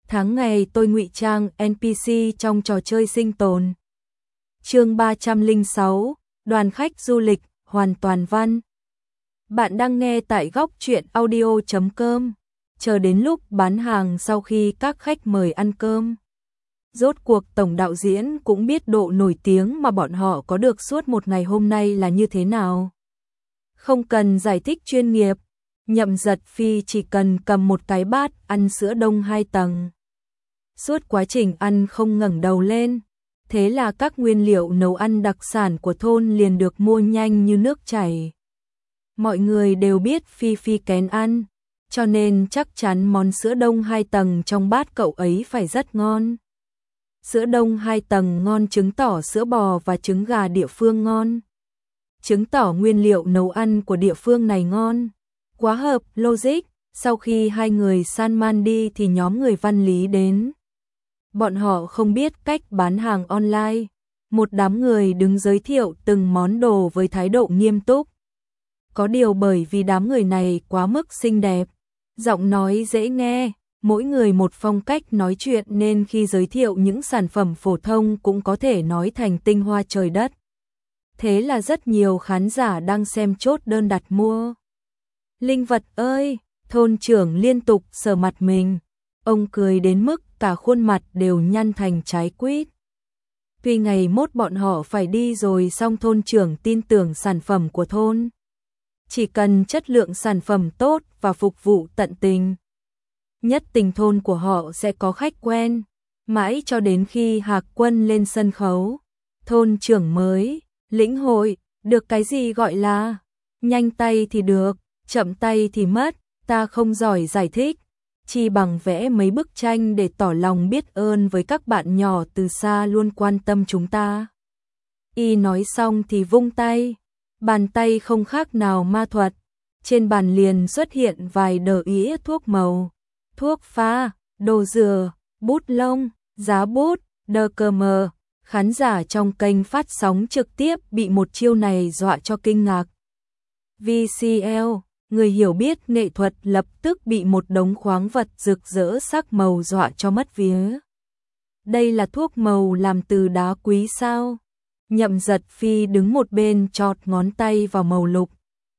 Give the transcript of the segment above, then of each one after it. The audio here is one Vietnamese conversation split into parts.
Tháng ngày tôi ngụy trang NPC trong trò chơi sinh tồn. Chương 306, đoàn khách du lịch, hoàn toàn văn. Bạn đang nghe tại góc truyện audio.com. Chờ đến lúc bán hàng sau khi các khách mời ăn cơm. Rốt cuộc tổng đạo diễn cũng biết độ nổi tiếng mà bọn họ có được suốt một ngày hôm nay là như thế nào. Không cần giải thích chuyên nghiệp, Nhậm Giật Phi chỉ cần cầm một cái bát ăn sữa đông 2 tầng. Suốt quá trình ăn không ngẩng đầu lên, thế là các nguyên liệu nấu ăn đặc sản của thôn liền được mua nhanh như nước chảy. Mọi người đều biết Phi Phi kén ăn, cho nên chắc chắn món sữa đông 2 tầng trong bát cậu ấy phải rất ngon. Sữa đông 2 tầng ngon chứng tỏ sữa bò và trứng gà địa phương ngon. Chứng tỏ nguyên liệu nấu ăn của địa phương này ngon. Quá hợp logic, sau khi hai người san man đi thì nhóm người văn lý đến. Bọn họ không biết cách bán hàng online. Một đám người đứng giới thiệu từng món đồ với thái độ nghiêm túc. Có điều bởi vì đám người này quá mức xinh đẹp, giọng nói dễ nghe, mỗi người một phong cách nói chuyện nên khi giới thiệu những sản phẩm phổ thông cũng có thể nói thành tinh hoa trời đất. Thế là rất nhiều khán giả đang xem chốt đơn đặt mua. Linh vật ơi, thôn trưởng liên tục sờ mặt mình. Ông cười đến mức cả khuôn mặt đều nhăn thành trái quýt. Tuy ngày mốt bọn họ phải đi rồi song thôn trưởng tin tưởng sản phẩm của thôn. Chỉ cần chất lượng sản phẩm tốt và phục vụ tận tình, nhất tình thôn của họ sẽ có khách quen. Mãi cho đến khi Hạc Quân lên sân khấu, thôn trưởng mới lĩnh hội được cái gì gọi là nhanh tay thì được, chậm tay thì mất. Ta không giỏi giải thích, chỉ bằng vẽ mấy bức tranh để tỏ lòng biết ơn với các bạn nhỏ từ xa luôn quan tâm chúng ta. Y nói xong thì vung tay, bàn tay không khác nào ma thuật, trên bàn liền xuất hiện vài đờ ĩa thuốc màu, thuốc pha, đồ rửa, bút lông, giá bút, đờ cờ mờ. Khán giả trong kênh phát sóng trực tiếp bị một chiêu này dọa cho kinh ngạc. VCL, người hiểu biết nghệ thuật lập tức bị một đống khoáng vật rực rỡ sắc màu dọa cho mất vía. Đây là thuốc màu làm từ đá quý sao? Nhậm Giật Phi đứng một bên chọt ngón tay vào màu lục.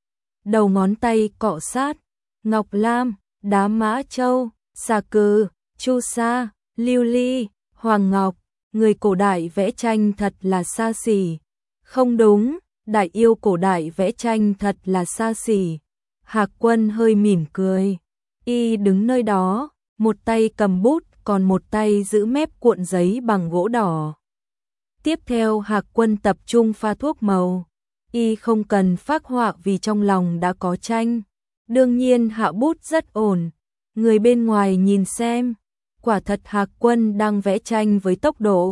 Đầu ngón tay cọ sát, ngọc lam, đá mã châu, xà cừ, chu sa, lưu ly, hoàng ngọc. Người cổ đại vẽ tranh thật là xa xỉ. Không đúng, đại yêu cổ đại vẽ tranh thật là xa xỉ. Hạc Quân hơi mỉm cười. Y đứng nơi đó, một tay cầm bút, còn một tay giữ mép cuộn giấy bằng gỗ đỏ. Tiếp theo Hạc Quân tập trung pha thuốc màu. Y không cần phác họa vì trong lòng đã có tranh. Đương nhiên hạ bút rất ổn. Người bên ngoài nhìn xem, quả thật Hạc Quân đang vẽ tranh với tốc độ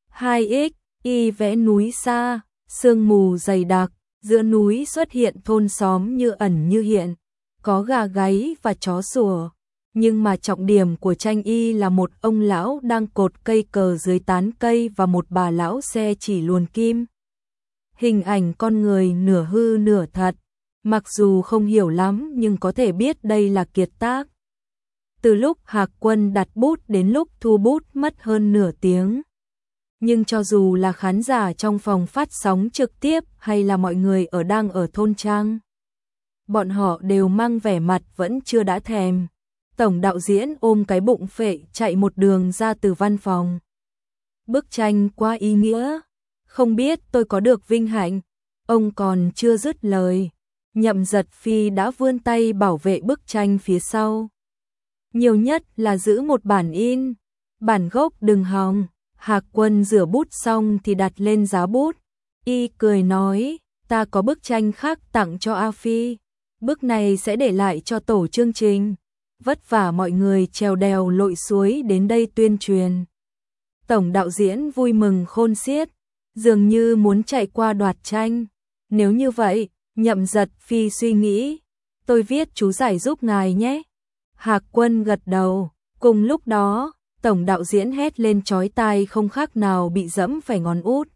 2x. Y vẽ núi xa, sương mù dày đặc, giữa núi xuất hiện thôn xóm như ẩn như hiện, có gà gáy và chó sủa. Nhưng mà trọng điểm của tranh Y là một ông lão đang cột cây cờ dưới tán cây và một bà lão xe chỉ luồn kim. Hình ảnh con người nửa hư nửa thật, mặc dù không hiểu lắm nhưng có thể biết đây là kiệt tác. Từ lúc Hạc Quân đặt bút đến lúc thu bút mất hơn nửa tiếng. Nhưng cho dù là khán giả trong phòng phát sóng trực tiếp hay là mọi người đang ở thôn trang, bọn họ đều mang vẻ mặt vẫn chưa đã thèm. Tổng đạo diễn ôm cái bụng phệ chạy một đường ra từ văn phòng. Bức tranh quá ý nghĩa, không biết tôi có được vinh hạnh. Ông còn chưa dứt lời, Nhậm Giật Phi đã vươn tay bảo vệ bức tranh phía sau. Nhiều nhất là giữ một bản in, bản gốc đừng hòng. Hạc Quân rửa bút xong thì đặt lên giá bút. Y cười nói, ta có bức tranh khác tặng cho A Phi. Bức này sẽ để lại cho tổ chương trình. Vất vả mọi người trèo đèo lội suối đến đây tuyên truyền. Tổng đạo diễn vui mừng khôn xiết, dường như muốn chạy qua đoạt tranh. Nếu như vậy, Nhậm Giật Phi suy nghĩ, tôi viết chú giải giúp ngài nhé. Hạc Quân gật đầu. Cùng lúc đó, tổng đạo diễn hét lên chói tai không khác nào bị dẫm phải ngón út.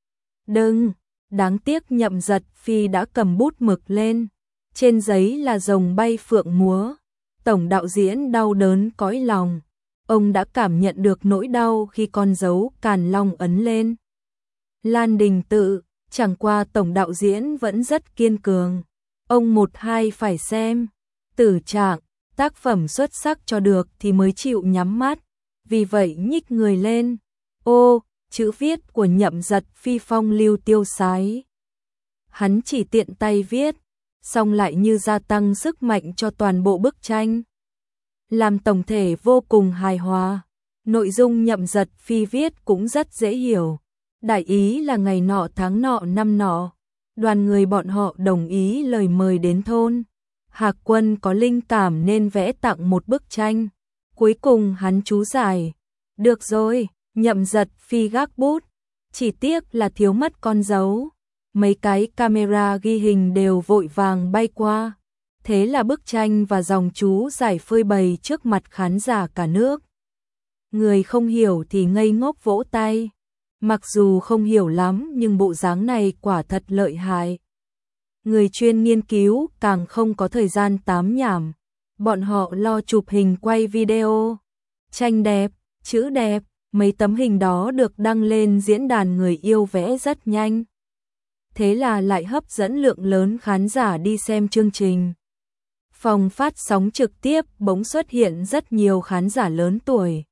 Đừng, đáng tiếc Nhậm Giật Phi đã cầm bút mực lên. Trên giấy là rồng bay phượng múa. Tổng đạo diễn đau đớn cõi lòng. Ông đã cảm nhận được nỗi đau khi con dấu Càn Long ấn lên Lan Đình Tự, chẳng qua tổng đạo diễn vẫn rất kiên cường. Ông một hai phải xem tử trạng, tác phẩm xuất sắc cho được thì mới chịu nhắm mắt, vì vậy nhích người lên. Ô, chữ viết của Nhậm Giật Phi phong lưu tiêu sái. Hắn chỉ tiện tay viết, song lại như gia tăng sức mạnh cho toàn bộ bức tranh. Làm tổng thể vô cùng hài hòa. Nội dung Nhậm Giật Phi viết cũng rất dễ hiểu. Đại ý là ngày nọ tháng nọ năm nọ, đoàn người bọn họ đồng ý lời mời đến thôn. Hạc Quân có linh cảm nên vẽ tặng một bức tranh. Cuối cùng hắn chú giải. Được rồi, Nhậm Giật Phi gác bút. Chỉ tiếc là thiếu mất con dấu. Mấy cái camera ghi hình đều vội vàng bay qua. Thế là bức tranh và dòng chú giải phơi bày trước mặt khán giả cả nước. Người không hiểu thì ngây ngốc vỗ tay. Mặc dù không hiểu lắm nhưng bộ dáng này quả thật lợi hại. Người chuyên nghiên cứu càng không có thời gian tám nhảm. Bọn họ lo chụp hình quay video. Tranh đẹp, chữ đẹp, mấy tấm hình đó được đăng lên diễn đàn người yêu vẽ rất nhanh. Thế là lại hấp dẫn lượng lớn khán giả đi xem chương trình. Phòng phát sóng trực tiếp bỗng xuất hiện rất nhiều khán giả lớn tuổi.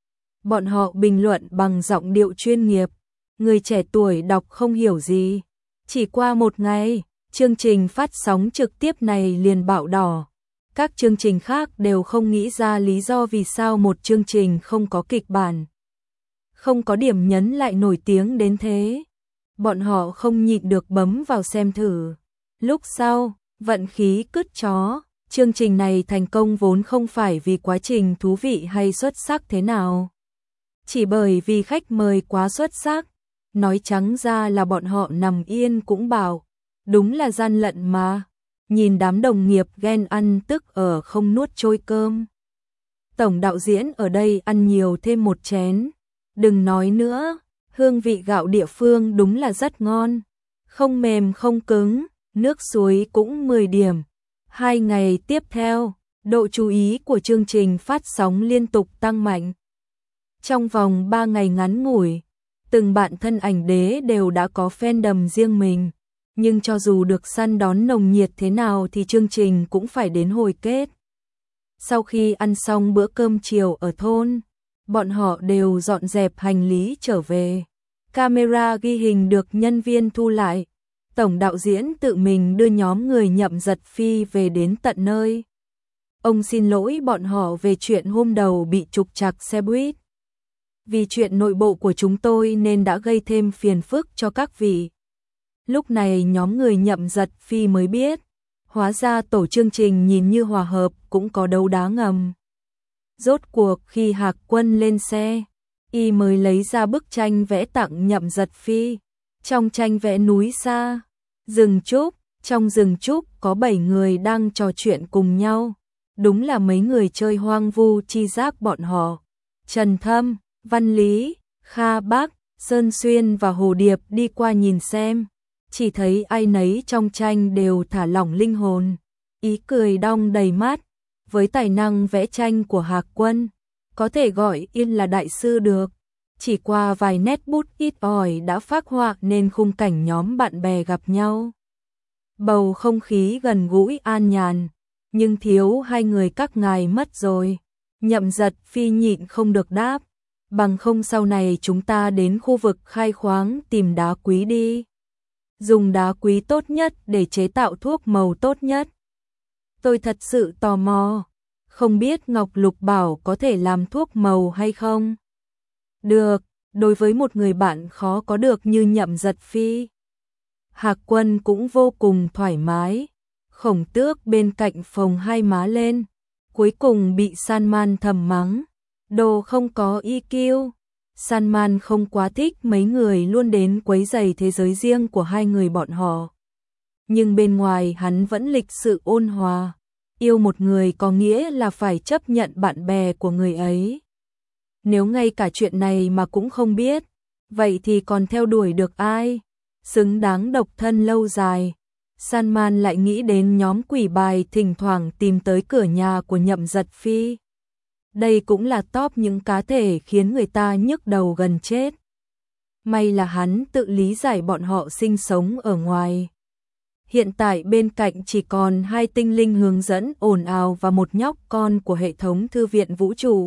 Bọn họ bình luận bằng giọng điệu chuyên nghiệp. Người trẻ tuổi đọc không hiểu gì. Chỉ qua một ngày, chương trình phát sóng trực tiếp này liền bạo đỏ. Các chương trình khác đều không nghĩ ra lý do vì sao một chương trình không có kịch bản, không có điểm nhấn lại nổi tiếng đến thế. Bọn họ không nhịn được bấm vào xem thử. Lúc sau, vận khí cứt chó, chương trình này thành công vốn không phải vì quá trình thú vị hay xuất sắc thế nào. Chỉ bởi vì khách mời quá xuất sắc. Nói trắng ra là bọn họ nằm yên cũng bảo. Đúng là gian lận mà. Nhìn đám đồng nghiệp ghen ăn tức ở không nuốt trôi cơm. Tổng đạo diễn ở đây ăn nhiều thêm một chén. Đừng nói nữa, hương vị gạo địa phương đúng là rất ngon. Không mềm không cứng, nước suối cũng 10 điểm. 2 ngày tiếp theo, độ chú ý của chương trình phát sóng liên tục tăng mạnh. Trong vòng 3 ngày ngắn ngủi, từng bạn thân ảnh đế đều đã có fandom riêng mình. Nhưng cho dù được săn đón nồng nhiệt thế nào thì chương trình cũng phải đến hồi kết. Sau khi ăn xong bữa cơm chiều ở thôn, bọn họ đều dọn dẹp hành lý trở về. Camera ghi hình được nhân viên thu lại. Tổng đạo diễn tự mình đưa nhóm người Nhậm Giật Phi về đến tận nơi. Ông xin lỗi bọn họ về chuyện hôm đầu bị trục trặc xe buýt. Vì chuyện nội bộ của chúng tôi nên đã gây thêm phiền phức cho các vị. Lúc này nhóm người Nhậm Giật Phi mới biết, hóa ra tổ chương trình nhìn như hòa hợp cũng có đấu đá ngầm. Rốt cuộc khi Hạc Quân lên xe, y mới lấy ra bức tranh vẽ tặng Nhậm Giật Phi. Trong tranh vẽ núi xa, rừng trúc, trong rừng trúc có 7 người đang trò chuyện cùng nhau. Đúng là mấy người chơi hoang vu chi giác bọn họ. Trần Thâm, Văn Lý, Kha Bác, Sơn Xuyên và Hồ Điệp đi qua nhìn xem. Chỉ thấy ai nấy trong tranh đều thả lỏng linh hồn, ý cười đong đầy mắt. Với tài năng vẽ tranh của Hạc Quân, có thể gọi yên là đại sư được. Chỉ qua vài nét bút ít ỏi đã phác họa nên khung cảnh nhóm bạn bè gặp nhau. Bầu không khí gần gũi an nhàn, nhưng thiếu hai người các ngài mất rồi. Nhậm Giật Phi nhịn không được đáp, bằng không sau này chúng ta đến khu vực khai khoáng tìm đá quý đi. Dùng đá quý tốt nhất để chế tạo thuốc màu tốt nhất. Tôi thật sự tò mò, không biết Ngọc Lục Bảo có thể làm thuốc màu hay không? Được, đối với một người bạn khó có được như Nhậm Giật Phi. Hạc Quân cũng vô cùng thoải mái. Khổng Tước bên cạnh phồng hai má lên, cuối cùng bị Salman thầm mắng. Đồ không có EQ. Salman không quá thích mấy người luôn đến quấy rầy thế giới riêng của hai người bọn họ. Nhưng bên ngoài hắn vẫn lịch sự ôn hòa. Yêu một người có nghĩa là phải chấp nhận bạn bè của người ấy. Nếu ngay cả chuyện này mà cũng không biết, vậy thì còn theo đuổi được ai? Xứng đáng độc thân lâu dài. Salman lại nghĩ đến nhóm quỷ bài thỉnh thoảng tìm tới cửa nhà của Nhậm Giật Phi. Đây cũng là top những cá thể khiến người ta nhức đầu gần chết. May là hắn tự lý giải bọn họ sinh sống ở ngoài. Hiện tại bên cạnh chỉ còn 2 tinh linh hướng dẫn ồn ào và một nhóc con của hệ thống thư viện vũ trụ.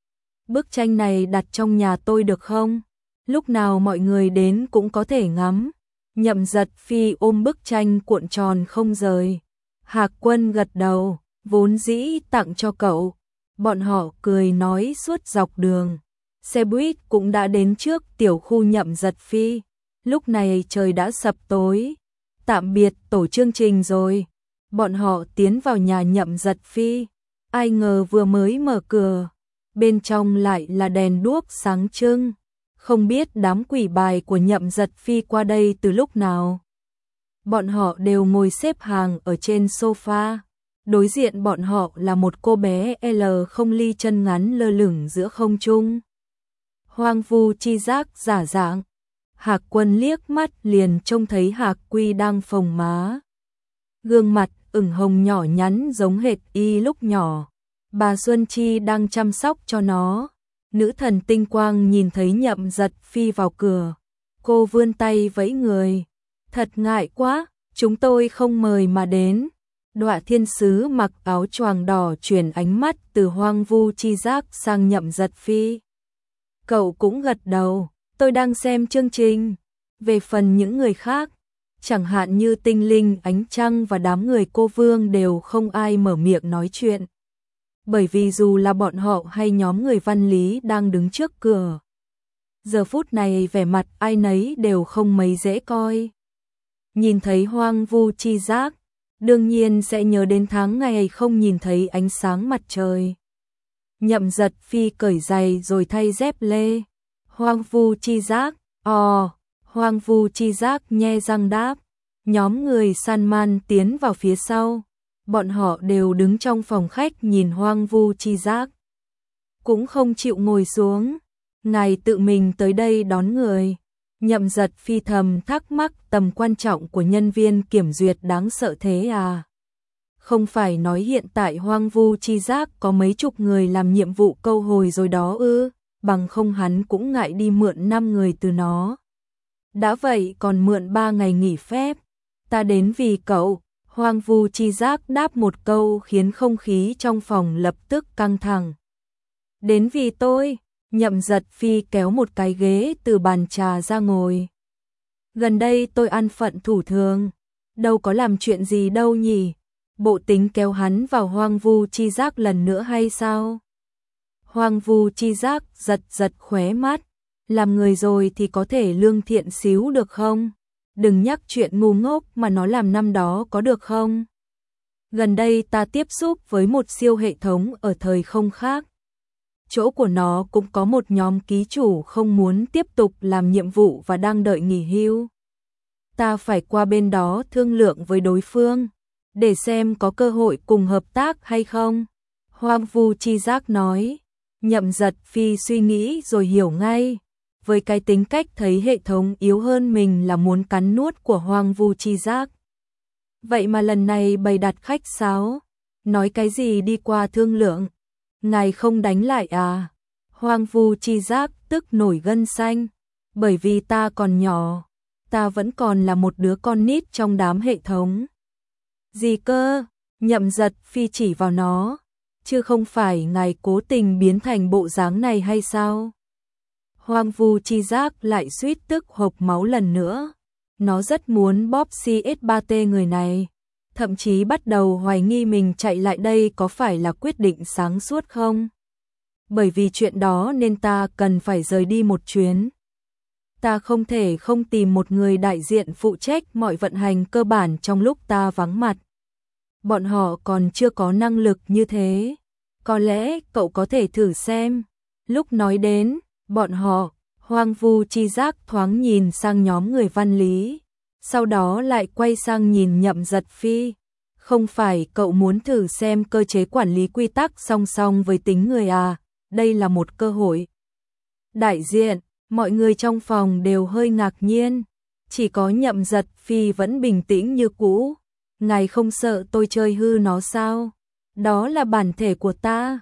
Bức tranh này đặt trong nhà tôi được không? Lúc nào mọi người đến cũng có thể ngắm. Nhậm Giật Phi ôm bức tranh cuộn tròn không rời. Hạc Quân gật đầu, vốn dĩ tặng cho cậu. Bọn họ cười nói suốt dọc đường. Xe buýt cũng đã đến trước tiểu khu Nhậm Giật Phi. Lúc này trời đã sập tối. Tạm biệt tổ chương trình rồi. Bọn họ tiến vào nhà Nhậm Giật Phi. Ai ngờ vừa mới mở cửa, bên trong lại là đèn đuốc sáng trưng. Không biết đám quỷ bài của Nhậm Giật Phi qua đây từ lúc nào. Bọn họ đều ngồi xếp hàng ở trên sofa. Đối diện bọn họ là một cô bé L không ly chân ngắn lơ lửng giữa không trung. Hoang vu chi giác giả dạng. Hạc Quân liếc mắt liền trông thấy Hạc Quy đang phồng má. Gương mặt ửng hồng nhỏ nhắn giống hệt y lúc nhỏ. Bà Xuân Chi đang chăm sóc cho nó. Nữ thần tinh quang nhìn thấy Nhậm Giật Phi vào cửa. Cô vươn tay vẫy người. Thật ngại quá, chúng tôi không mời mà đến. Đọa thiên sứ mặc áo choàng đỏ chuyển ánh mắt từ hoang vu chi giác sang Nhậm Giật Phi. Cậu cũng gật đầu, tôi đang xem chương trình. Về phần những người khác, chẳng hạn như tinh linh ánh trăng và đám người cô Vương đều không ai mở miệng nói chuyện. Bởi vì dù là bọn họ hay nhóm người văn lý đang đứng trước cửa, giờ phút này vẻ mặt ai nấy đều không mấy dễ coi. Nhìn thấy hoang vu chi giác, đương nhiên sẽ nhớ đến tháng ngày không nhìn thấy ánh sáng mặt trời. Nhậm Giật Phi cởi giày rồi thay dép lê. Hoang vu chi giác, hoang vu chi giác nhe răng đáp. Nhóm người săn man tiến vào phía sau. Bọn họ đều đứng trong phòng khách nhìn hoang vu chi giác. Cũng không chịu ngồi xuống. Ngài tự mình tới đây đón người. Nhậm Giật Phi thầm thắc mắc tầm quan trọng của nhân viên kiểm duyệt đáng sợ thế à. Không phải nói hiện tại hoang vu chi giác có mấy chục người làm nhiệm vụ câu hồi rồi đó ư, bằng không hắn cũng ngại đi mượn 5 người từ nó. Đã vậy còn mượn 3 ngày nghỉ phép. Ta đến vì cậu. Hoang vu chi giác đáp một câu khiến không khí trong phòng lập tức căng thẳng. Đến vì tôi. Nhậm Giật Phi kéo một cái ghế từ bàn trà ra ngồi. Gần đây tôi ăn phận thủ thường, đâu có làm chuyện gì đâu nhỉ. Bộ tính kéo hắn vào hoang vu chi giác lần nữa hay sao? Hoang vu chi giác giật giật khóe mắt. Làm người rồi thì có thể lương thiện xíu được không? Đừng nhắc chuyện ngu ngốc mà nó làm năm đó có được không? Gần đây ta tiếp xúc với một siêu hệ thống ở thời không khác. Chỗ của nó cũng có một nhóm ký chủ không muốn tiếp tục làm nhiệm vụ và đang đợi nghỉ hưu. Ta phải qua bên đó thương lượng với đối phương, để xem có cơ hội cùng hợp tác hay không. Hoang vu chi giác nói. Nhậm Giật Phi suy nghĩ rồi hiểu ngay. Với cái tính cách thấy hệ thống yếu hơn mình là muốn cắn nuốt của hoang vu chi giác. Vậy mà lần này bày đặt khách sáo. Nói cái gì đi qua thương lượng. Ngài không đánh lại à? Hoang vu chi giác tức nổi gân xanh. Bởi vì ta còn nhỏ. Ta vẫn còn là một đứa con nít trong đám hệ thống. Gì cơ? Nhậm Giật Phi chỉ vào nó. Chứ không phải ngài cố tình biến thành bộ dáng này hay sao? Hoang vu chi giác lại suýt tức hộc máu lần nữa. Nó rất muốn bóp CS3T người này. Thậm chí bắt đầu hoài nghi mình chạy lại đây có phải là quyết định sáng suốt không? Bởi vì chuyện đó nên ta cần phải rời đi một chuyến. Ta không thể không tìm một người đại diện phụ trách mọi vận hành cơ bản trong lúc ta vắng mặt. Bọn họ còn chưa có năng lực như thế. Có lẽ cậu có thể thử xem. Lúc nói đến bọn họ, hoang vu chi giác thoáng nhìn sang nhóm người văn lý. Sau đó lại quay sang nhìn Nhậm Giật Phi. Không phải cậu muốn thử xem cơ chế quản lý quy tắc song song với tính người à? Đây là một cơ hội. Đại diện, mọi người trong phòng đều hơi ngạc nhiên. Chỉ có Nhậm Giật Phi vẫn bình tĩnh như cũ. Ngài không sợ tôi chơi hư nó sao? Đó là bản thể của ta.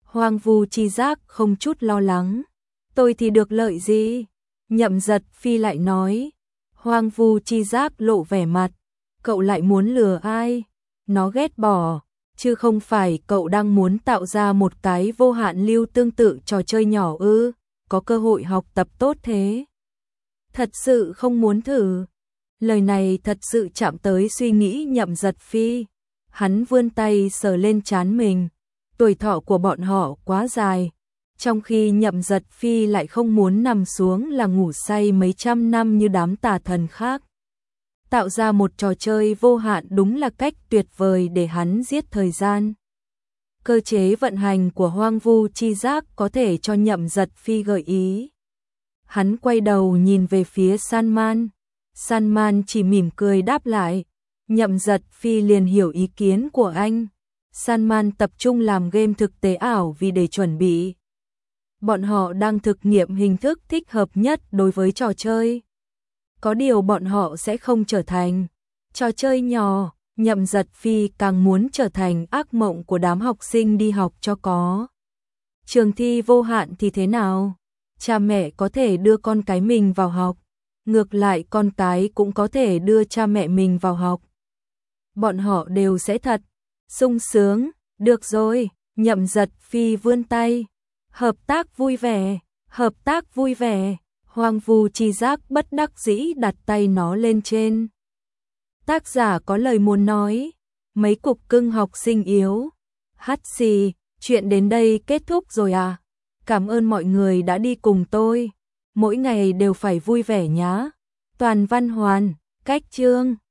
Hoang Vu Chi Giác không chút lo lắng. Tôi thì được lợi gì? Nhậm Giật Phi lại nói. Hoang Vu Chi Giác lộ vẻ mặt. Cậu lại muốn lừa ai? Nó ghét bỏ. Chứ không phải cậu đang muốn tạo ra một cái vô hạn lưu tương tự trò chơi nhỏ ư? Có cơ hội học tập tốt thế. Thật sự không muốn thử. Lời này thật sự chạm tới suy nghĩ Nhậm Giật Phi. Hắn vươn tay sờ lên trán mình. Tuổi thọ của bọn họ quá dài. Trong khi Nhậm Giật Phi lại không muốn nằm xuống là ngủ say mấy trăm năm như đám tà thần khác. Tạo ra một trò chơi vô hạn đúng là cách tuyệt vời để hắn giết thời gian. Cơ chế vận hành của Hoang Vu Chi Giác có thể cho Nhậm Giật Phi gợi ý. Hắn quay đầu nhìn về phía San Man. San Man chỉ mỉm cười đáp lại. Nhậm Giật Phi liền hiểu ý kiến của anh. San Man tập trung làm game thực tế ảo vì để chuẩn bị. Bọn họ đang thực nghiệm hình thức thích hợp nhất đối với trò chơi. Có điều bọn họ sẽ không trở thành trò chơi nhỏ. Nhậm Giật Phi càng muốn trở thành ác mộng của đám học sinh đi học cho có. Trường thi vô hạn thì thế nào? Cha mẹ có thể đưa con cái mình vào học. Ngược lại con cái cũng có thể đưa cha mẹ mình vào học. Bọn họ đều sẽ thật sung sướng. Được rồi, Nhậm Giật Phi vươn tay. Hợp tác vui vẻ, hợp tác vui vẻ. Hoang Vu Chi Giác bất đắc dĩ đặt tay nó lên trên. Tác giả có lời muốn nói. Mấy cục cưng học sinh yếu. Hắt xì, chuyện đến đây kết thúc rồi à? Cảm ơn mọi người đã đi cùng tôi. Mỗi ngày đều phải vui vẻ nhá. Toàn văn hoàn, cách chương.